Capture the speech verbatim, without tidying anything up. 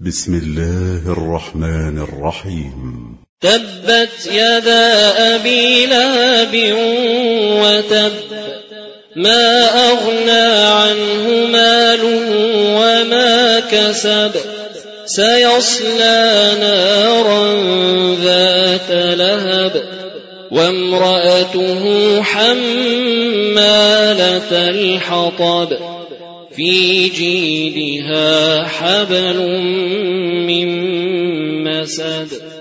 بسم الله الرحمن الرحيم. تبت يدا أبي لهب وتب، ما أغنى عنه ماله وما كسب، سيصلى نارا ذات لهب، وامرأته حمالة الحطب، في جيدها حبل من مسد.